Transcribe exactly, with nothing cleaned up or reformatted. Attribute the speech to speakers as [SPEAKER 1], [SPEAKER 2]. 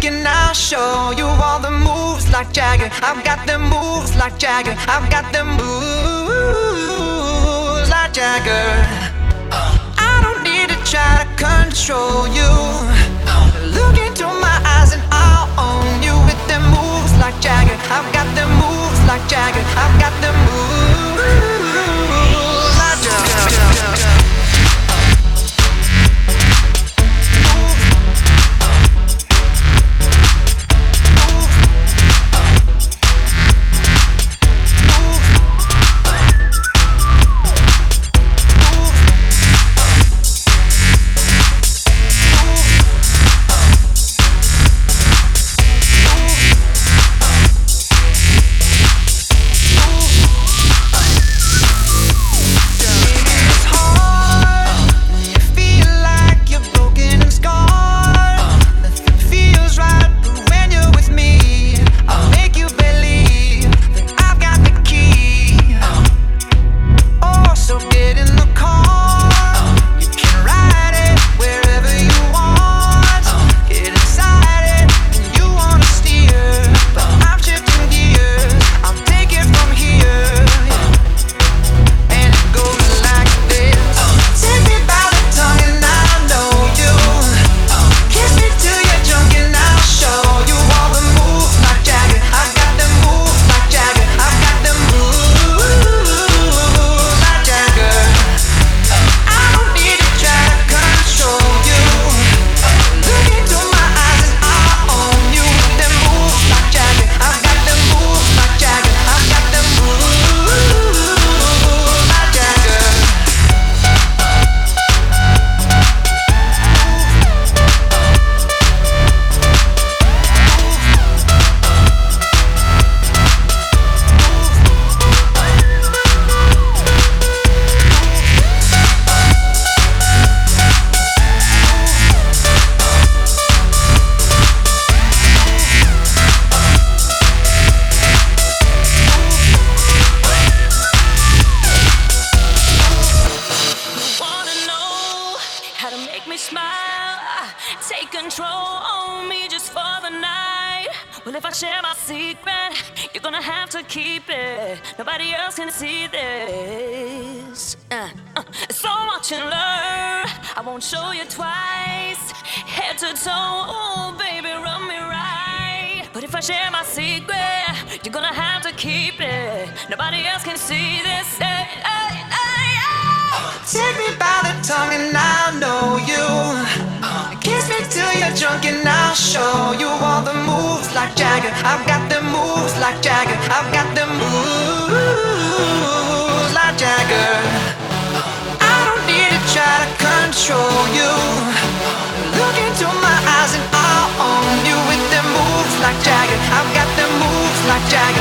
[SPEAKER 1] junkie, I'll show you all the moves like Jagger. I've got the moves like Jagger. I've got the moves like Jagger. I don't need to try to control you. Look into my eyes and I'll own you with the moves like Jagger. I've got the moves like Jagger. I've got the moves like Jagger.
[SPEAKER 2] Take control on me just for the night. Well, if I share my secret, you're gonna have to keep it. Nobody else can see this. Uh, uh, so much in love, I won't show you twice. Head to toe, oh baby, run me right. But if I share my secret, you're gonna have to keep it. Nobody else can see this. Hey, hey, hey, hey.
[SPEAKER 1] Take me by the tongue and I'll know you. Kiss me till you're drunk and I'll show you all the moves like Jagger. I've got the moves like Jagger. I've got the moves like Jagger. I don't need to try to control you. Look into my eyes and I'll own you with the moves like Jagger. I've got the moves like Jagger.